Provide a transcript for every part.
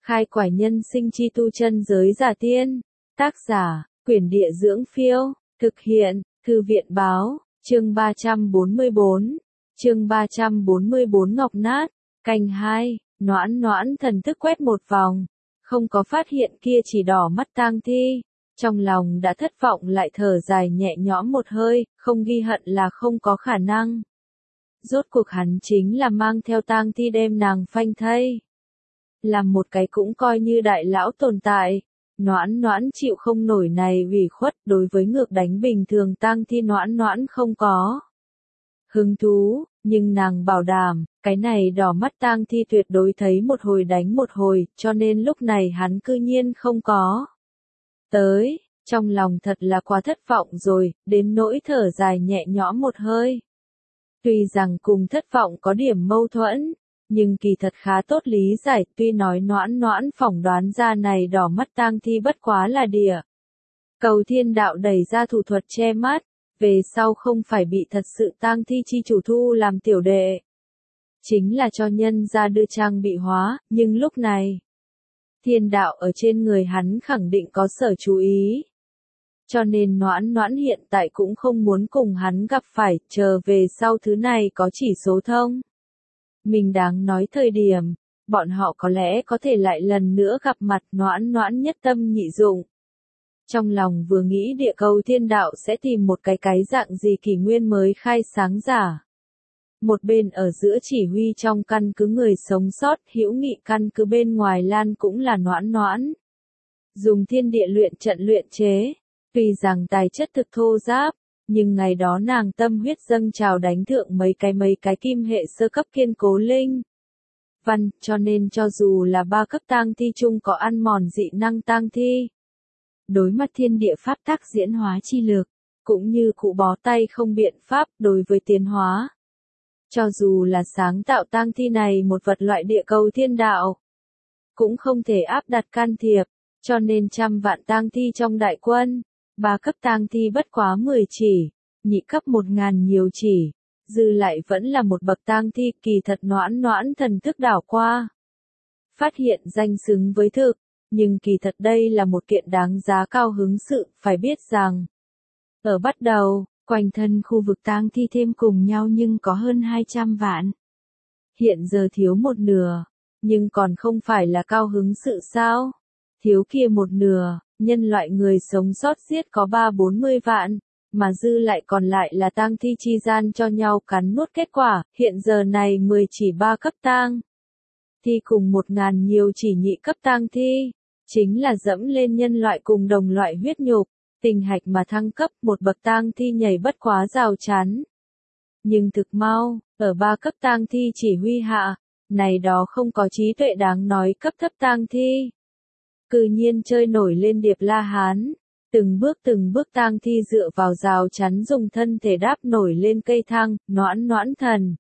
Khai quải nhân sinh chi tu chân giới giả tiên. Tác giả, Quyển Địa Dưỡng Phiêu. Thực hiện, Thư viện Báo. Chương 344. Chương 344 Ngọc Nát. Canh 2. Noãn Noãn thần thức quét một vòng, không có phát hiện kia chỉ đỏ mắt tang thi. Trong lòng đã thất vọng lại thở dài nhẹ nhõm một hơi, không ghi hận là không có khả năng. Rốt cuộc hắn chính là mang theo tang thi đem nàng phanh thây. Làm một cái cũng coi như đại lão tồn tại. Noãn Noãn chịu không nổi này ủy khuất, đối với ngược đánh bình thường tang thi Noãn Noãn không có hứng thú, nhưng nàng bảo đảm, cái này đỏ mắt tang thi tuyệt đối thấy một hồi đánh một hồi, cho nên lúc này hắn cư nhiên không có tới, trong lòng thật là quá thất vọng rồi, đến nỗi thở dài nhẹ nhõm một hơi. Tuy rằng cùng thất vọng có điểm mâu thuẫn, nhưng kỳ thật khá tốt lý giải, tuy nói Noãn Noãn phỏng đoán ra này đỏ mắt tang thi bất quá là địa cầu thiên đạo đẩy ra thủ thuật che mắt, về sau không phải bị thật sự tang thi chi chủ thu làm tiểu đệ. Chính là cho nhân ra đưa trang bị hóa, nhưng lúc này, thiên đạo ở trên người hắn khẳng định có sở chú ý. Cho nên Noãn Noãn hiện tại cũng không muốn cùng hắn gặp phải, chờ về sau thứ này có chỉ số thông. Mình đáng nói thời điểm, bọn họ có lẽ có thể lại lần nữa gặp mặt. Noãn Noãn nhất tâm nhị dụng. Trong lòng vừa nghĩ địa cầu thiên đạo sẽ tìm một cái dạng gì kỷ nguyên mới khai sáng giả. Một bên ở giữa chỉ huy trong căn cứ người sống sót, hữu nghị căn cứ bên ngoài lan cũng là Noãn Noãn. Dùng thiên địa luyện trận luyện chế, tuy rằng tài chất thực thô giáp, nhưng ngày đó nàng tâm huyết dâng trào đánh thượng mấy cái kim hệ sơ cấp kiên cố linh văn, cho nên cho dù là 3 cấp tang thi chung có ăn mòn dị năng tang thi, đối mặt thiên địa pháp tắc diễn hóa chi lực, cũng như cụ bó tay không biện pháp đối với tiến hóa. Cho dù là sáng tạo tang thi này một vật loại địa cầu thiên đạo, cũng không thể áp đặt can thiệp, cho nên trăm vạn tang thi trong đại quân, 3 cấp tang thi bất quá 10 chỉ, nhị cấp 1000 nhiều chỉ, dư lại vẫn là một bậc tang thi. Kỳ thật Noãn Noãn thần thức đảo qua, phát hiện danh xứng với thực, nhưng kỳ thật đây là một kiện đáng giá cao hứng sự, phải biết rằng, ở bắt đầu, quanh thân khu vực tang thi thêm cùng nhau nhưng có hơn 200 vạn. Hiện giờ thiếu một nửa, nhưng còn không phải là cao hứng sự sao? Thiếu kia một nửa, nhân loại người sống sót giết có 30-40 vạn, mà dư lại còn lại là tang thi chi gian cho nhau cắn nuốt kết quả, hiện giờ này 10 chỉ 3 cấp tang thi cùng 1000 nhiều chỉ nhị cấp tang thi, chính là dẫm lên nhân loại cùng đồng loại huyết nhục, tình hạch mà thăng cấp. Một bậc tang thi nhảy bất quá rào chắn. Nhưng thực mau, ở 3 cấp tang thi chỉ huy hạ, này đó không có trí tuệ đáng nói cấp thấp tang thi. Cư nhiên chơi nổi lên Điệp La Hán, từng bước tang thi dựa vào rào chắn dùng thân thể đáp nổi lên cây thang. Noãn Noãn thần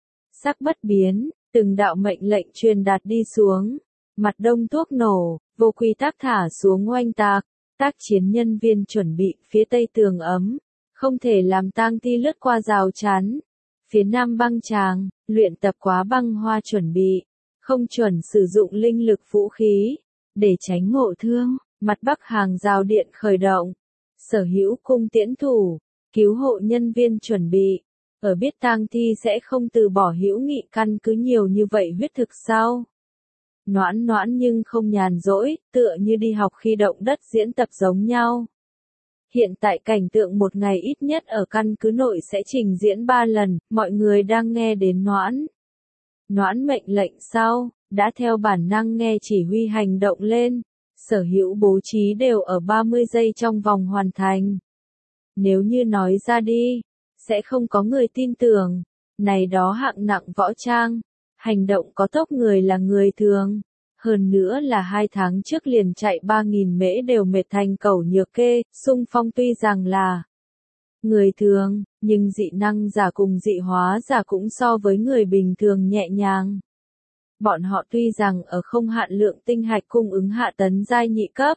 sắc bất biến, từng đạo mệnh lệnh truyền đạt đi xuống, mặt đông thuốc nổ, vô quy tắc thả xuống oanh tạc, tác chiến nhân viên chuẩn bị phía tây tường ấm, không thể làm tang thi lướt qua rào chắn, phía nam băng tràng, luyện tập quá băng hoa chuẩn bị, không chuẩn sử dụng linh lực vũ khí, để tránh ngộ thương. Mặt bắc hàng rào điện khởi động, sở hữu cung tiễn thủ, cứu hộ nhân viên chuẩn bị, ở biết tang thi sẽ không từ bỏ hữu nghị căn cứ nhiều như vậy huyết thực sau. Noãn Noãn nhưng không nhàn rỗi, tựa như đi học khi động đất diễn tập giống nhau. Hiện tại cảnh tượng một ngày ít nhất ở căn cứ nội sẽ trình diễn 3 lần, mọi người đang nghe đến Noãn Noãn mệnh lệnh sau, đã theo bản năng nghe chỉ huy hành động lên. Sở hữu bố trí đều ở 30 giây trong vòng hoàn thành. Nếu như nói ra đi, sẽ không có người tin tưởng. Này đó hạng nặng võ trang, hành động có tốc người là người thường. Hơn nữa là 2 tháng trước liền chạy 3000 mễ đều mệt thành cẩu nhược kê. Xung phong tuy rằng là người thường, nhưng dị năng giả cùng dị hóa giả cũng so với người bình thường nhẹ nhàng. Bọn họ tuy rằng ở không hạn lượng tinh hạch cung ứng hạ tấn giai nhị cấp,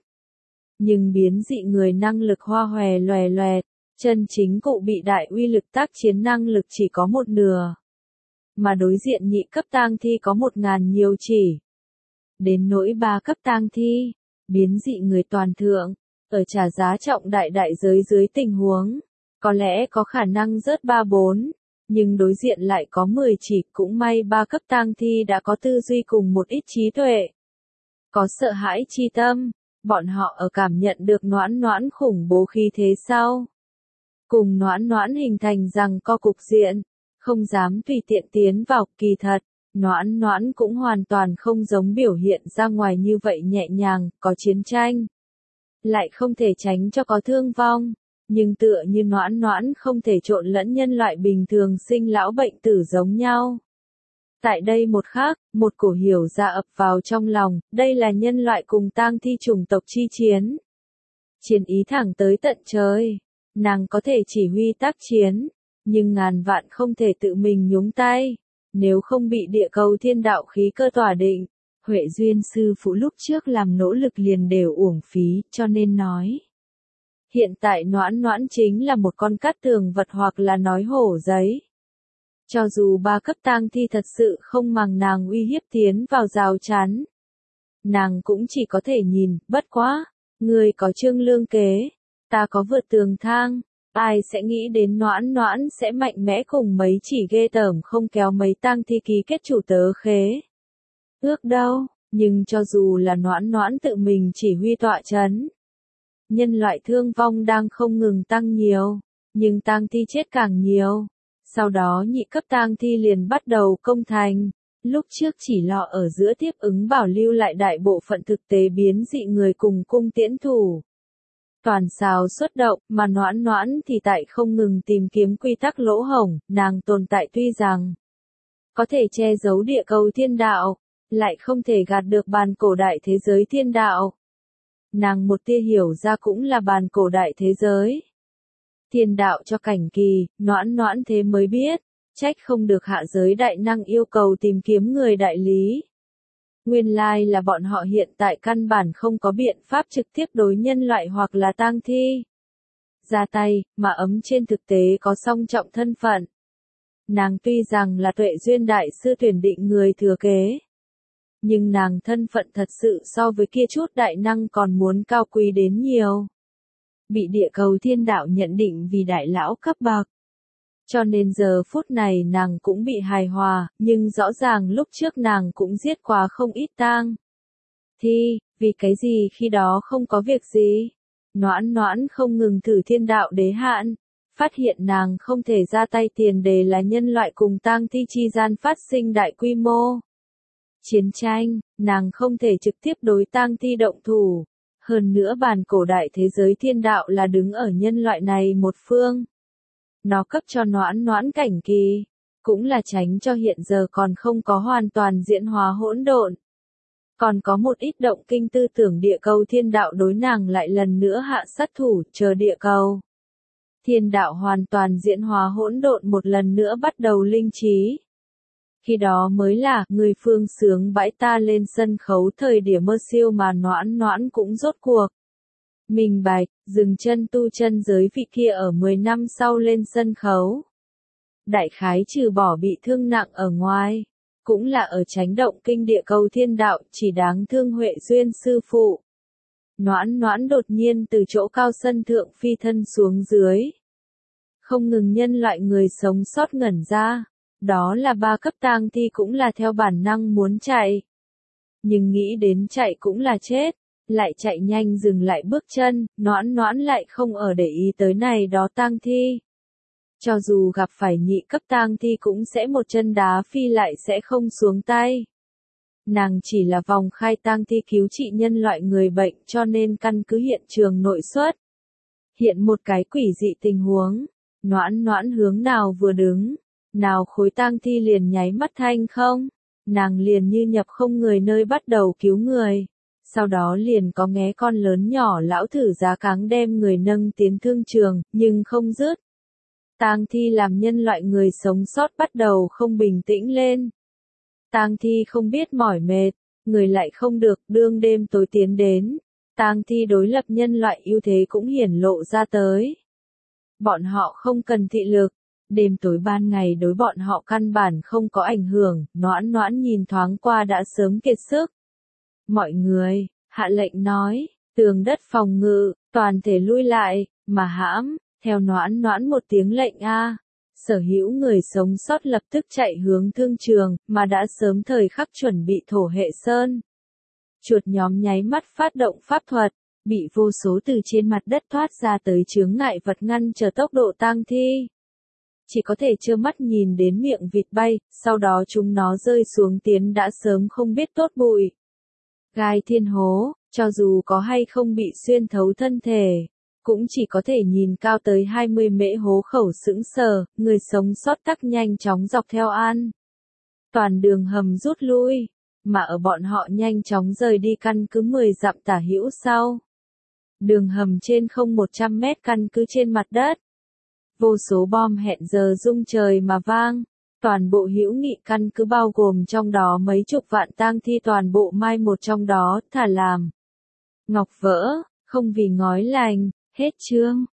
nhưng biến dị người năng lực hoa hòe loè loẹt, chân chính cụ bị đại uy lực tác chiến năng lực chỉ có một nửa. Mà đối diện nhị cấp tang thi có 1000 nhiều chỉ. Đến nỗi 3 cấp tang thi, biến dị người toàn thượng, ở trả giá trọng đại đại giới dưới tình huống, có lẽ có khả năng rớt 3-4, nhưng đối diện lại có 10 chỉ, cũng may 3 cấp tang thi đã có tư duy cùng một ít trí tuệ. Có sợ hãi chi tâm, bọn họ ở cảm nhận được Noãn Noãn khủng bố khí thế sau. Cùng Noãn Noãn hình thành rằng co cục diện, không dám tùy tiện tiến vào, kỳ thật. Noãn Noãn cũng hoàn toàn không giống biểu hiện ra ngoài như vậy nhẹ nhàng, có chiến tranh. Lại không thể tránh cho có thương vong, nhưng tựa như Noãn Noãn không thể trộn lẫn nhân loại bình thường sinh lão bệnh tử giống nhau. Tại đây một khắc, một cổ hiểu ra ập vào trong lòng, đây là nhân loại cùng tang thi chủng tộc chi chiến. Chiến ý thẳng tới tận trời, nàng có thể chỉ huy tác chiến, nhưng ngàn vạn không thể tự mình nhúng tay. Nếu không bị địa cầu thiên đạo khí cơ tỏa định, Huệ Duyên sư phụ lúc trước làm nỗ lực liền đều uổng phí, cho nên nói. Hiện tại Noãn Noãn chính là một con cát tường vật hoặc là nói hổ giấy. Cho dù 3 cấp tang thi thật sự không màng nàng uy hiếp tiến vào rào chắn, nàng cũng chỉ có thể nhìn, bất quá, người có trương lương kế, ta có vượt tường thang. Ai sẽ nghĩ đến Noãn Noãn sẽ mạnh mẽ cùng mấy chỉ ghê tởm không kéo mấy tang thi ký kết chủ tớ khế. Ước đâu, nhưng cho dù là Noãn Noãn tự mình chỉ huy tọa chấn. Nhân loại thương vong đang không ngừng tăng nhiều, nhưng tang thi chết càng nhiều. Sau đó nhị cấp tang thi liền bắt đầu công thành. Lúc trước chỉ lọ ở giữa tiếp ứng bảo lưu lại đại bộ phận thực tế biến dị người cùng cung tiễn thủ. Toàn xào xuất động, mà Noãn Noãn thì tại không ngừng tìm kiếm quy tắc lỗ hổng, nàng tồn tại tuy rằng có thể che giấu địa cầu thiên đạo, lại không thể gạt được bàn cổ đại thế giới thiên đạo. Nàng một tia hiểu ra cũng là bàn cổ đại thế giới. Thiên đạo cho cảnh kỳ, Noãn Noãn thế mới biết, trách không được hạ giới đại năng yêu cầu tìm kiếm người đại lý. Nguyên lai là bọn họ hiện tại căn bản không có biện pháp trực tiếp đối nhân loại hoặc là tang thi. Ra tay, mà ấm trên thực tế có song trọng thân phận. Nàng tuy rằng là Tuệ Duyên đại sư tuyển định người thừa kế. Nhưng nàng thân phận thật sự so với kia chút đại năng còn muốn cao quý đến nhiều. Bị địa cầu thiên đạo nhận định vì đại lão cấp bậc. Cho nên giờ phút này nàng cũng bị hài hòa, nhưng rõ ràng lúc trước nàng cũng giết quá không ít tang thi, vì cái gì khi đó không có việc gì. Noãn Noãn không ngừng thử thiên đạo đế hạn, phát hiện nàng không thể ra tay tiền đề là nhân loại cùng tang thi chi gian phát sinh đại quy mô chiến tranh, nàng không thể trực tiếp đối tang thi động thủ. Hơn nữa bàn cổ đại thế giới thiên đạo là đứng ở nhân loại này một phương. Nó cấp cho Noãn Noãn cảnh kỳ, cũng là tránh cho hiện giờ còn không có hoàn toàn diễn hóa hỗn độn. Còn có một ít động kinh tư tưởng địa cầu thiên đạo đối nàng lại lần nữa hạ sát thủ, chờ địa cầu thiên đạo hoàn toàn diễn hóa hỗn độn một lần nữa bắt đầu linh trí. Khi đó mới là người phương sướng bãi ta lên sân khấu thời điểm mơ siêu mà Noãn Noãn cũng rốt cuộc. Minh bạch, dừng chân tu chân giới vị kia ở 10 năm sau lên sân khấu. Đại khái trừ bỏ bị thương nặng ở ngoài, cũng là ở tránh động kinh địa cầu thiên đạo, chỉ đáng thương Huệ Duyên sư phụ. Noãn Noãn đột nhiên từ chỗ cao sân thượng phi thân xuống dưới. Không ngừng nhân loại người sống sót ngẩn ra, đó là 3 cấp tang thi cũng là theo bản năng muốn chạy. Nhưng nghĩ đến chạy cũng là chết. Lại chạy nhanh dừng lại bước chân, Noãn Noãn lại không ở để ý tới này đó tang thi. Cho dù gặp phải nhị cấp tang thi cũng sẽ một chân đá phi lại sẽ không xuống tay. Nàng chỉ là vòng khai tang thi cứu trị nhân loại người bệnh cho nên căn cứ hiện trường nội xuất. Hiện một cái quỷ dị tình huống, Noãn Noãn hướng nào vừa đứng, nào khối tang thi liền nháy mắt thanh không, nàng liền như nhập không người nơi bắt đầu cứu người. Sau đó liền có nghé con lớn nhỏ lão thử giá cáng đem người nâng tiến thương trường, nhưng không dứt. Tang thi làm nhân loại người sống sót bắt đầu không bình tĩnh lên. Tang thi không biết mỏi mệt, người lại không được, đương đêm tối tiến đến. Tang thi đối lập nhân loại ưu thế cũng hiển lộ ra tới. Bọn họ không cần thị lực, đêm tối ban ngày đối bọn họ căn bản không có ảnh hưởng, Noãn Noãn nhìn thoáng qua đã sớm kiệt sức. Mọi người, hạ lệnh nói, tường đất phòng ngự, toàn thể lui lại, mà hãm, theo noãn noãn một tiếng lệnh a. Sở hữu người sống sót lập tức chạy hướng thương trường, mà đã sớm thời khắc chuẩn bị thổ hệ sơn. Chuột nhóm nháy mắt phát động pháp thuật, bị vô số từ trên mặt đất thoát ra tới chướng ngại vật ngăn chờ tốc độ tang thi. Chỉ có thể trơ mắt nhìn đến miệng vịt bay, sau đó chúng nó rơi xuống tiến đã sớm không biết tốt bụi. Gai thiên hố, cho dù có hay không bị xuyên thấu thân thể, cũng chỉ có thể nhìn cao tới 20 mễ hố khẩu sững sờ, người sống sót tắc nhanh chóng dọc theo an. Toàn đường hầm rút lui, mà ở bọn họ nhanh chóng rời đi căn cứ 10 dặm tả hữu sau. Đường hầm trên không 100 mét căn cứ trên mặt đất. Vô số bom hẹn giờ rung trời mà vang. Toàn bộ hữu nghị căn cứ bao gồm trong đó mấy chục vạn tang thi toàn bộ mai một trong đó, thả làm. Ngọc vỡ, không vì ngói lành, hết chương.